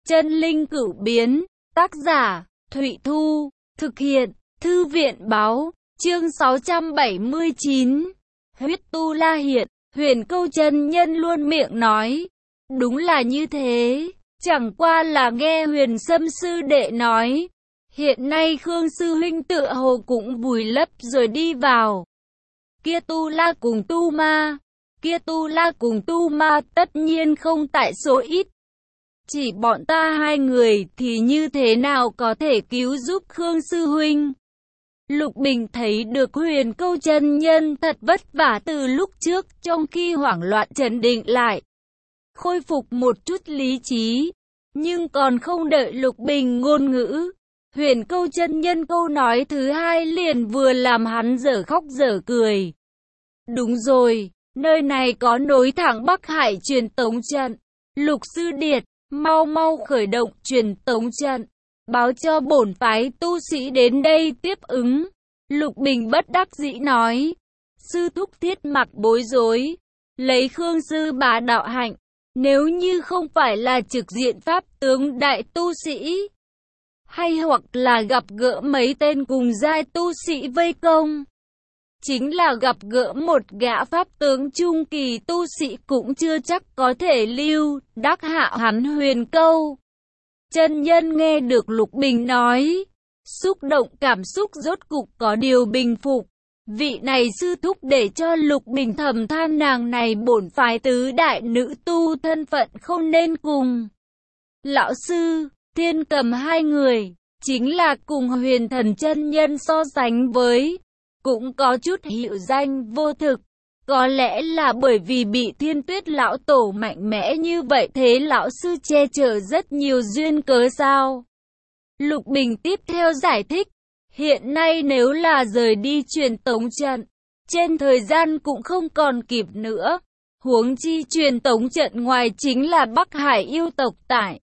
Chân linh cửu biến, tác giả, Thụy Thu, thực hiện, Thư viện báo, chương 679. Huyết tu la hiện, Huyền Câu chân nhân luôn miệng nói. Đúng là như thế, chẳng qua là nghe Huyền Sâm sư đệ nói. Hiện nay Khương sư huynh tựa hồ cũng vùi lấp rồi đi vào. Kia tu la cùng tu ma tất nhiên không tại số ít. Chỉ bọn ta hai người thì như thế nào có thể cứu giúp Khương sư huynh? Lục Bình thấy được Huyền Câu chân nhân thật vất vả từ lúc trước, trong khi hoảng loạn trấn định lại, khôi phục một chút lý trí, nhưng còn không đợi Lục Bình ngôn ngữ, Huyền Câu chân nhân câu nói thứ hai liền vừa làm hắn dở khóc dở cười. Đúng rồi, nơi này có nối thẳng Bắc Hải truyền tống trận. Lục sư điệt, mau khởi động truyền tống trận, báo cho bổn phái tu sĩ đến đây tiếp ứng. Lục Bình bất đắc dĩ nói. Sư thúc Thiết Mặc bối rối, lấy Khương sư bá đạo hạnh, nếu như không phải là trực diện pháp tướng đại tu sĩ, hay hoặc là gặp gỡ mấy tên cùng giai tu sĩ vây công, chính là gặp gỡ một gã pháp tướng trung kỳ tu sĩ cũng chưa chắc có thể lưu đắc hạ hắn. Huyền Câu chân nhân nghe được Lục Bình nói, xúc động cảm xúc rốt cục có điều bình phục. Vị này sư thúc để cho Lục Bình thầm than nàng này bổn phái tứ đại nữ tu thân phận không nên cùng lão sư Thiên Cầm hai người, chính là cùng Huyền Thần chân nhân so sánh với, cũng có chút hiệu danh vô thực. Có lẽ là bởi vì bị Thiên Tuyết lão tổ mạnh mẽ như vậy thế lão sư che chở rất nhiều duyên cớ sao? Lục Bình tiếp theo giải thích, hiện nay nếu là rời đi truyền tống trận, trên thời gian cũng không còn kịp nữa. Huống chi truyền tống trận ngoài chính là Bắc Hải yêu tộc tại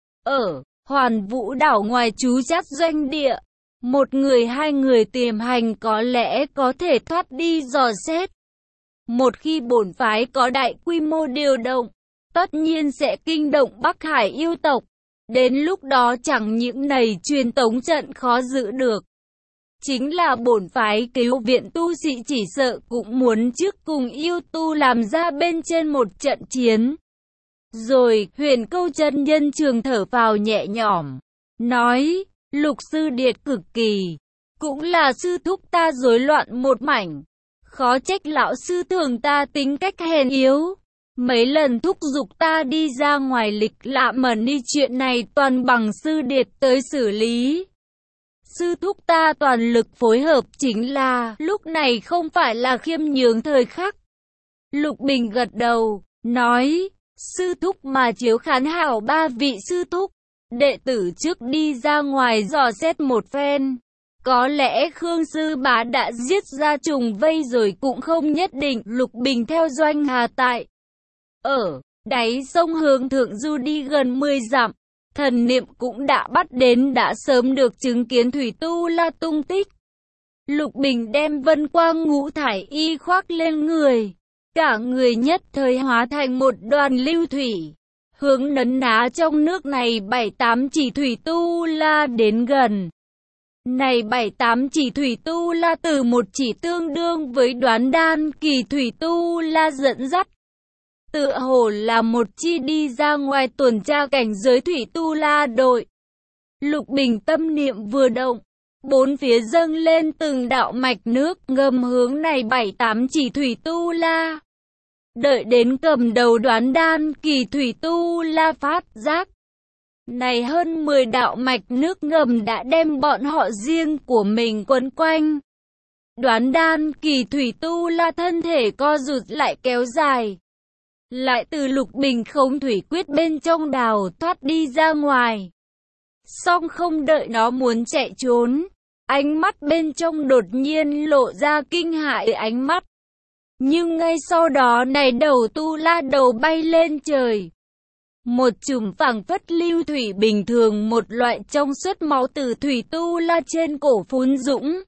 ở Hoàn Vũ đảo ngoài trú chắc doanh địa. Một người hai người tiềm hành có lẽ có thể thoát đi dò xét. Một khi bổn phái có đại quy mô điều động, tất nhiên sẽ kinh động Bắc Hải yêu tộc. Đến lúc đó chẳng những này truyền tống trận khó giữ được, chính là bổn phái cứu viện tu sĩ chỉ sợ cũng muốn trước cùng yêu tu làm ra bên trên một trận chiến. Rồi, Huyền Câu chân nhân trường thở phào nhẹ nhõm, nói, Lục sư điệt cực kỳ, cũng là sư thúc ta rối loạn một mảnh. Khó trách lão sư thường ta tính cách hèn yếu. Mấy lần thúc giục ta đi ra ngoài lịch lạ mẩn đi, chuyện này toàn bằng sư điệt tới xử lý. Sư thúc ta toàn lực phối hợp, chính là lúc này không phải là khiêm nhường thời khắc. Lục Bình gật đầu, nói, sư thúc mà chiếu khán hảo ba vị sư thúc, đệ tử trước đi ra ngoài dò xét một phen. Có lẽ Khương sư bá đã giết ra trùng vây rồi cũng không nhất định. Lục Bình theo Doanh Hà tại ở đáy sông hướng thượng du đi gần 10 dặm, thần niệm cũng đã bắt đến, đã sớm được chứng kiến thủy tu la tung tích. Lục Bình đem vân quang ngũ thải y khoác lên người, cả người nhất thời hóa thành một đoàn lưu thủy, hướng nấn ná trong nước này 7-8 chỉ thủy tu la đến gần. Này 7-8 chỉ thủy tu la từ một chỉ tương đương với Đoán Đan kỳ thủy tu la dẫn dắt, tựa hồ là một chi đi ra ngoài tuần tra cảnh giới thủy tu la đội. Lục Bình tâm niệm vừa động, bốn phía dâng lên từng đạo mạch nước ngầm hướng này 7-8 chỉ thủy tu la. Đợi đến cầm đầu Đoán Đan kỳ thủy tu la phát giác, này hơn 10 đạo mạch nước ngầm đã đem bọn họ riêng của mình quấn quanh. Đoán Đan kỳ thủy tu la thân thể co rụt lại kéo dài, lại từ Lục Bình khống thủy quyết bên trong đào thoát đi ra ngoài. Song không đợi nó muốn chạy trốn, ánh mắt bên trong đột nhiên lộ ra kinh hãi ánh mắt. Nhưng ngay sau đó này đầu tu la đầu bay lên trời. Một chùm phảng phất lưu thủy bình thường, một loại trong suốt máu từ thủy tu la trên cổ phun dũng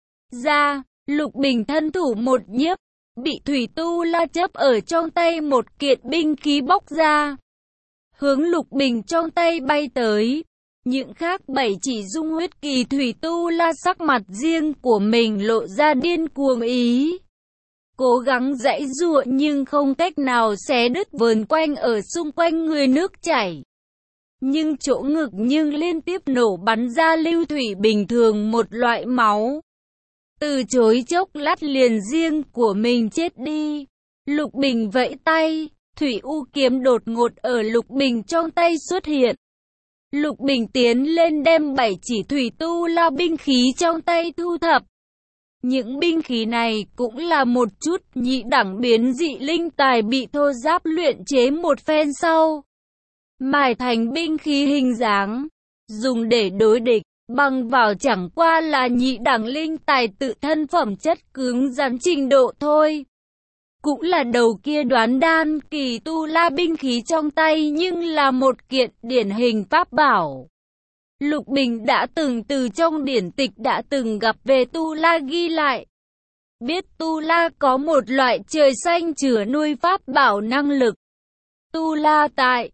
ra. Lục Bình thân thủ một nhiếp, bị thủy tu la chấp ở trong tay một kiện binh khí bóc ra, hướng Lục Bình trong tay bay tới. Những khác 7 chỉ dung huyết kỳ thủy tu la sắc mặt riêng của mình lộ ra điên cuồng ý. Cố gắng giãy giụa nhưng không cách nào xé đứt vờn quanh ở xung quanh người nước chảy. Nhưng chỗ ngực nhưng liên tiếp nổ bắn ra lưu thủy bình thường một loại máu. Từ chối chốc lát liền riêng của mình chết đi. Lục Bình vẫy tay, thủy u kiếm đột ngột ở Lục Bình trong tay xuất hiện. Lục Bình tiến lên đem 7 chỉ thủy tu la binh khí trong tay thu thập. Những binh khí này cũng là một chút nhị đẳng biến dị linh tài bị thô giáp luyện chế một phen sau. Mài thành binh khí hình dáng, dùng để đối địch, bằng vào chẳng qua là nhị đẳng linh tài tự thân phẩm chất cứng rắn trình độ thôi. Cũng là đầu kia đoán đan kỳ tu la binh khí trong tay nhưng là một kiện điển hình pháp bảo. Lục Bình đã từng từ trong điển tịch đã từng gặp về tu la ghi lại. Biết tu la có một loại trời xanh chứa nuôi pháp bảo năng lực. Tu la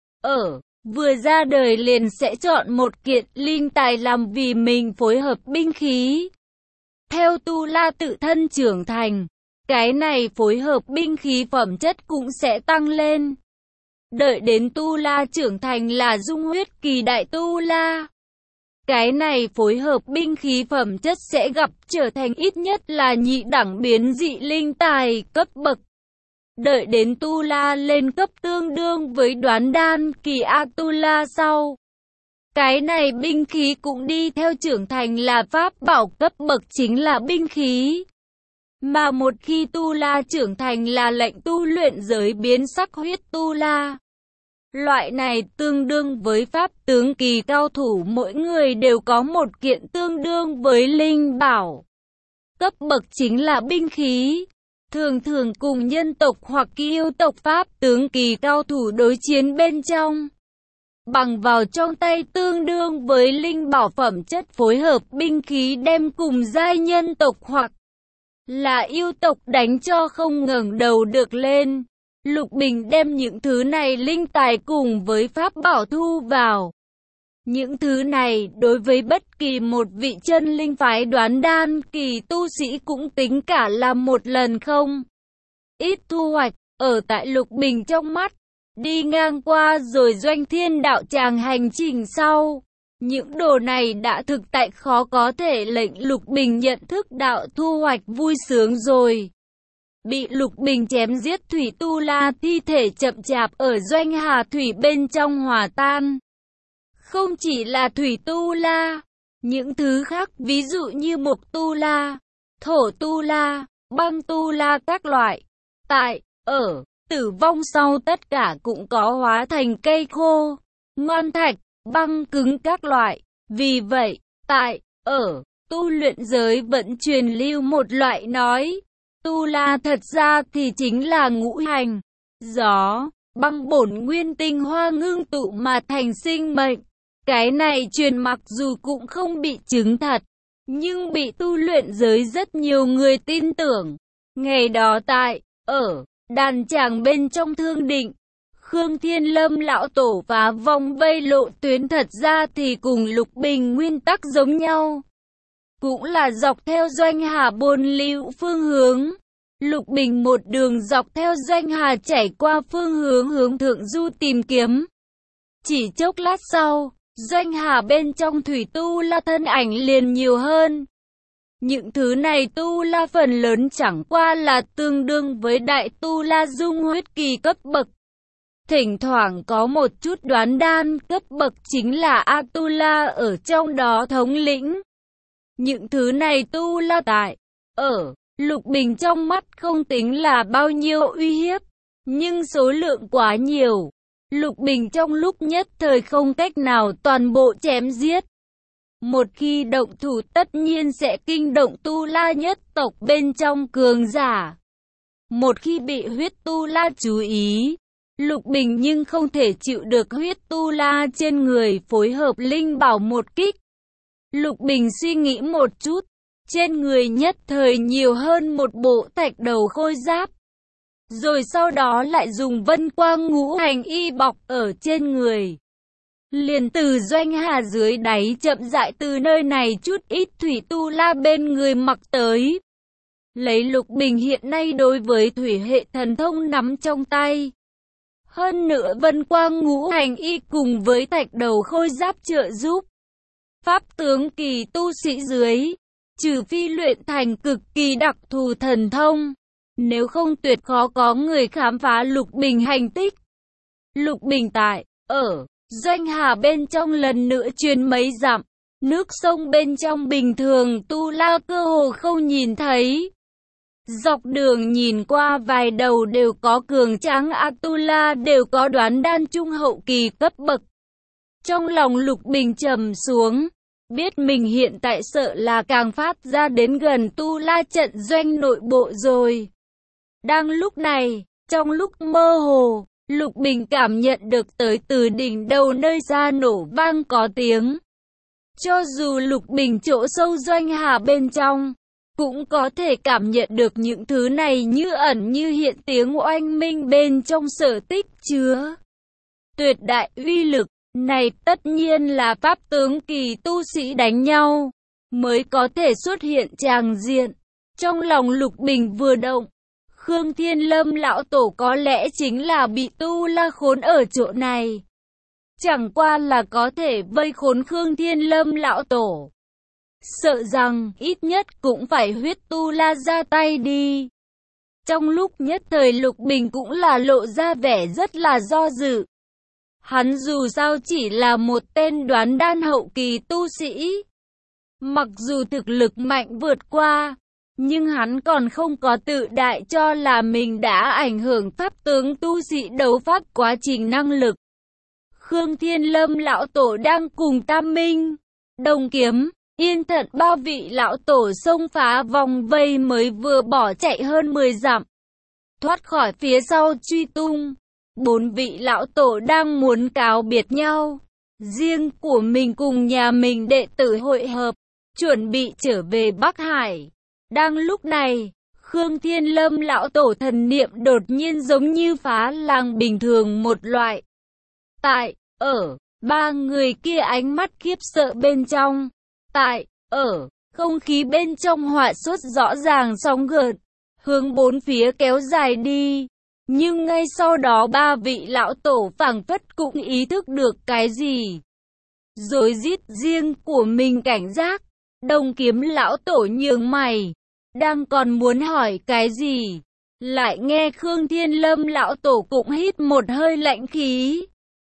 vừa ra đời liền sẽ chọn một kiện linh tài làm vì mình phối hợp binh khí. Theo tu la tự thân trưởng thành, cái này phối hợp binh khí phẩm chất cũng sẽ tăng lên. Đợi đến tu la trưởng thành là dung huyết kỳ đại tu la. Cái này phối hợp binh khí phẩm chất sẽ gặp trở thành ít nhất là nhị đẳng biến dị linh tài cấp bậc. Đợi đến tu la lên cấp tương đương với đoán đan kỳ A tu la sau. Cái này binh khí cũng đi theo trưởng thành là pháp bảo cấp bậc chính là binh khí. Mà một khi tu la trưởng thành là lệnh tu luyện giới biến sắc huyết tu la. Loại này tương đương với pháp tướng kỳ cao thủ, mỗi người đều có một kiện tương đương với linh bảo. Cấp bậc chính là binh khí. Thường thường cùng nhân tộc hoặc yêu tộc pháp tướng kỳ cao thủ đối chiến bên trong. Bằng vào trong tay tương đương với linh bảo phẩm chất phối hợp binh khí đem cùng giai nhân tộc hoặc là yêu tộc đánh cho không ngẩng đầu được lên. Lục Bình đem những thứ này linh tài cùng với pháp bảo thu vào. Những thứ này đối với bất kỳ một vị chân linh phái đoán đan kỳ tu sĩ cũng tính cả là một lần không ít thu hoạch. Ở tại Lục Bình trong mắt, đi ngang qua rồi doanh thiên đạo tràng hành trình sau, những đồ này đã thực tại khó có thể lệnh Lục Bình nhận thức đạo thu hoạch vui sướng rồi. Bị Lục Bình chém giết thủy tu la thi thể chậm chạp ở doanh hà thủy bên trong hòa tan. Không chỉ là thủy tu la, những thứ khác ví dụ như mộc tu la, thổ tu la, băng tu la các loại, tử vong sau tất cả cũng có hóa thành cây khô, ngon thạch, băng cứng các loại. Vì vậy, tu luyện giới vẫn truyền lưu một loại nói, tu la thật ra thì chính là ngũ hành, gió, băng bổn nguyên tinh hoa ngưng tụ mà thành sinh mệnh. Cái này truyền mặc dù cũng không bị chứng thật, nhưng bị tu luyện giới rất nhiều người tin tưởng. Ngày đó đàn tràng bên trong Thương Định, Khương Thiên Lâm lão tổ phá vòng vây lộ tuyến thật ra thì cùng Lục Bình nguyên tắc giống nhau. Cũng là dọc theo doanh hà bồn lưu phương hướng. Lục Bình một đường dọc theo doanh hà chảy qua phương hướng hướng thượng du tìm kiếm. Chỉ chốc lát sau, doanh hà bên trong thủy tu la thân ảnh liền nhiều hơn. Những thứ này tu la phần lớn chẳng qua là tương đương với đại tu la dung huyết kỳ cấp bậc. Thỉnh thoảng có một chút đoán đan cấp bậc chính là A tu la ở trong đó thống lĩnh. Những thứ này tu la Lục Bình trong mắt không tính là bao nhiêu uy hiếp, nhưng số lượng quá nhiều. Lục Bình trong lúc nhất thời không cách nào toàn bộ chém giết. Một khi động thủ tất nhiên sẽ kinh động tu la nhất tộc bên trong cường giả. Một khi bị huyết tu la chú ý, Lục Bình nhưng không thể chịu được huyết tu la trên người phối hợp linh bảo một kích. Lục Bình suy nghĩ một chút, trên người nhất thời nhiều hơn một bộ thạch đầu khôi giáp. rồi sau đó lại dùng vân quang ngũ hành y bọc ở trên người. Liền từ Doanh Hà dưới đáy chậm rãi từ nơi này chút ít thủy tu la bên người mặc tới. Lấy Lục Bình hiện nay đối với thủy hệ thần thông nắm trong tay. Hơn nữa vân quang ngũ hành y cùng với thạch đầu khôi giáp trợ giúp. Pháp tướng kỳ tu sĩ dưới, trừ phi luyện thành cực kỳ đặc thù thần thông, nếu không tuyệt khó có người khám phá Lục Bình hành tích. Lục Bình ở Doanh Hà bên trong lần nữa truyền mấy dặm, nước sông bên trong bình thường tu la cơ hồ không nhìn thấy. Dọc đường nhìn qua vài đầu đều có cường tráng Atula, đều có đoán đan trung hậu kỳ cấp bậc. Trong lòng Lục Bình trầm xuống, biết mình hiện tại sợ là càng phát ra đến gần tu la trận doanh nội bộ rồi. Đang lúc này, trong lúc mơ hồ, Lục Bình cảm nhận được tới từ đỉnh đầu nơi ra nổ vang có tiếng. Cho dù Lục Bình chỗ sâu Doanh Hà bên trong, cũng có thể cảm nhận được những thứ này như ẩn như hiện tiếng oanh minh bên trong sở tích chứa. Tuyệt đại uy lực, này tất nhiên là pháp tướng kỳ tu sĩ đánh nhau, mới có thể xuất hiện tràng diện. Trong lòng Lục Bình vừa động, Khương Thiên Lâm lão tổ có lẽ chính là bị tu la khốn ở chỗ này. Chẳng qua là có thể vây khốn Khương Thiên Lâm lão tổ. Sợ rằng ít nhất cũng phải huyết tu la ra tay đi. Trong lúc nhất thời Lục Bình cũng là lộ ra vẻ rất là do dự. Hắn dù sao chỉ là một tên đoán đan hậu kỳ tu sĩ. Mặc dù thực lực mạnh vượt qua, nhưng hắn còn không có tự đại cho là mình đã ảnh hưởng pháp tướng tu sĩ đấu pháp quá trình năng lực. Khương Thiên Lâm lão tổ đang cùng Tam Minh, Đồng Kiếm, Yên Thận ba vị lão tổ xông phá vòng vây mới vừa bỏ chạy hơn 10 dặm. Thoát khỏi phía sau truy tung, 4 vị lão tổ đang muốn cáo biệt nhau. Riêng của mình cùng nhà mình đệ tử hội hợp, chuẩn bị trở về Bắc Hải. Đang lúc này, Khương Thiên Lâm lão tổ thần niệm đột nhiên giống như phá làng bình thường một loại. Ba người kia ánh mắt khiếp sợ bên trong. Không khí bên trong họa xuất rõ ràng sóng gợn, hướng bốn phía kéo dài đi. Nhưng ngay sau đó ba vị lão tổ phảng phất cũng ý thức được cái gì. Rồi rít riêng của mình cảnh giác. Đồng Kiếm lão tổ nhướng mày, đang còn muốn hỏi cái gì, lại nghe Khương Thiên Lâm lão tổ cũng hít một hơi lạnh khí.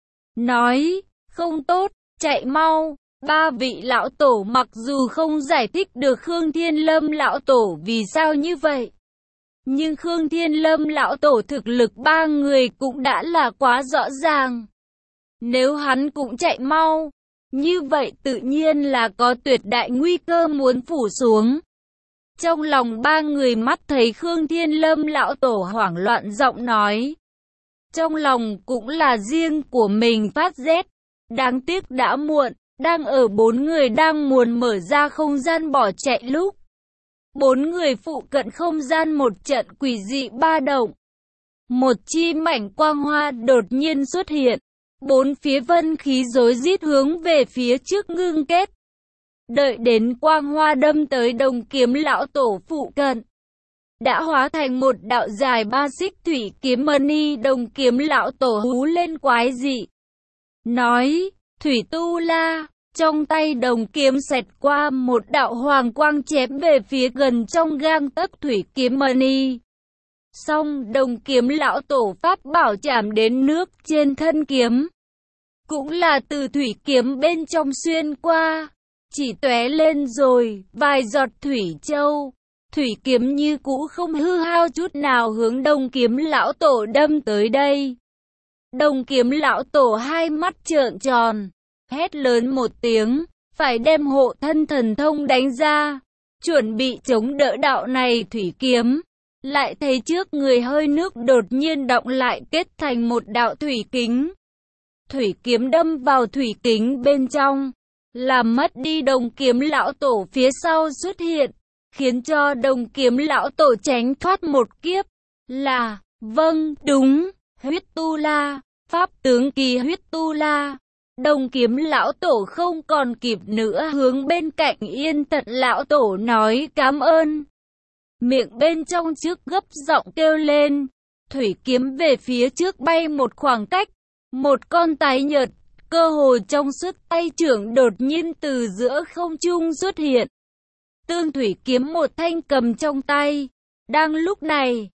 Nói, không tốt, chạy mau. Ba vị lão tổ mặc dù không giải thích được Khương Thiên Lâm lão tổ vì sao như vậy, nhưng Khương Thiên Lâm lão tổ thực lực ba người cũng đã là quá rõ ràng. Nếu hắn cũng chạy mau, như vậy tự nhiên là có tuyệt đại nguy cơ muốn phủ xuống. Trong lòng ba người mắt thấy Khương Thiên Lâm lão tổ hoảng loạn giọng nói. Trong lòng cũng là riêng của mình phát rét. Đáng tiếc đã muộn, đang ở 4 người đang muốn mở ra không gian bỏ chạy lúc. 4 người phụ cận không gian một trận quỷ dị ba động. Một chi mảnh quang hoa đột nhiên xuất hiện. 4 phía vân khí rối rít hướng về phía trước ngưng kết. Đợi đến quang hoa đâm tới Đồng Kiếm lão tổ phụ cận, đã hóa thành một đạo dài 3 xích thủy kiếm mani. Đồng Kiếm lão tổ hú lên quái dị, nói, thủy tu la. Trong tay đồng kiếm xẹt qua một đạo hoàng quang chém về phía gần trong gang tấc thủy kiếm mani. Xong Đồng Kiếm lão tổ pháp bảo chạm đến nước trên thân kiếm, cũng là từ thủy kiếm bên trong xuyên qua, chỉ tóe lên rồi vài giọt thủy châu. Thủy kiếm như cũ không hư hao chút nào hướng Đồng Kiếm lão tổ đâm tới đây. Đồng Kiếm lão tổ hai mắt trợn tròn, hét lớn một tiếng, phải đem hộ thân thần thông đánh ra, chuẩn bị chống đỡ đạo này thủy kiếm. Lại thấy trước người hơi nước đột nhiên động lại kết thành một đạo thủy kính. Thủy kiếm đâm vào thủy kính bên trong, làm mất đi Đồng Kiếm lão tổ phía sau xuất hiện, khiến cho Đồng Kiếm lão tổ tránh thoát một kiếp. Là, Vâng, đúng, Huyết Tu La, Pháp tướng Kỳ Huyết Tu La. Đồng Kiếm lão tổ không còn kịp nữa hướng bên cạnh Yên Tật lão tổ nói cảm ơn. Miệng bên trong trước gấp giọng kêu lên. Thủy kiếm về phía trước bay một khoảng cách. Một con tái nhợt, cơ hồ trong suốt tay trưởng đột nhiên từ giữa không trung xuất hiện. Tương thủy kiếm một thanh cầm trong tay. Đang lúc này,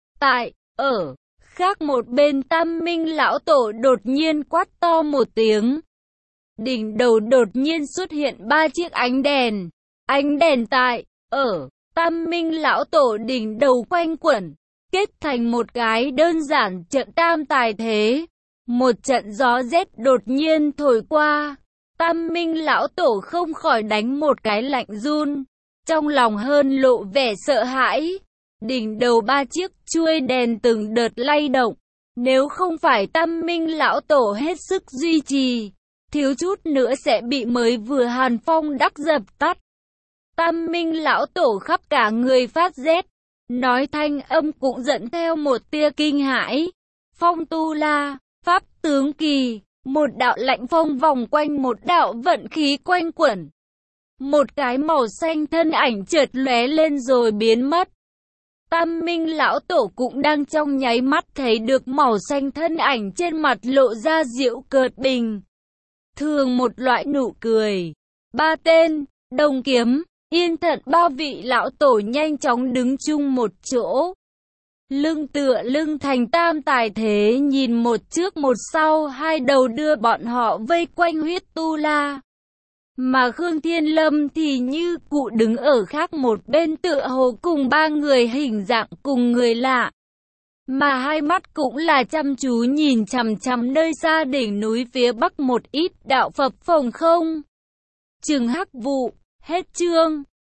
ở khác một bên Tam Minh lão tổ đột nhiên quát to một tiếng. Đỉnh đầu đột nhiên xuất hiện 3 chiếc ánh đèn. Ánh đèn ở Tam Minh lão tổ đỉnh đầu quanh quẩn, kết thành một cái đơn giản trận tam tài thế. Một trận gió rét đột nhiên thổi qua. Tam Minh lão tổ không khỏi đánh một cái lạnh run. Trong lòng hơn lộ vẻ sợ hãi. Đỉnh đầu 3 chiếc chuôi đèn từng đợt lay động. Nếu không phải Tam Minh lão tổ hết sức duy trì, thiếu chút nữa sẽ bị mới vừa hàn phong đắc dập tắt. Tam Minh lão tổ khắp cả người phát rét, nói thanh âm cũng dẫn theo một tia kinh hãi. Phong Tu La, Pháp tướng Kỳ, một đạo lạnh phong vòng quanh một đạo vận khí quanh quẩn. Một cái màu xanh thân ảnh chợt lóe lên rồi biến mất. Tam Minh lão tổ cũng đang trong nháy mắt thấy được màu xanh thân ảnh trên mặt lộ ra giễu cợt bình thường một loại nụ cười. 3 tên, Đồng Kiếm, Yên Thận 3 vị lão tổ nhanh chóng đứng chung một chỗ. Lưng tựa lưng thành tam tài thế nhìn một trước một sau, hai đầu đưa bọn họ vây quanh Huyết Tu La. Mà Khương Thiên Lâm thì như cụ đứng ở khác một bên tựa hồ cùng 3 người hình dạng cùng người lạ. Mà hai mắt cũng là chăm chú nhìn chằm chằm nơi xa đỉnh núi phía bắc một ít đạo phập phồng không. Chừng hắc vụ, hết chương.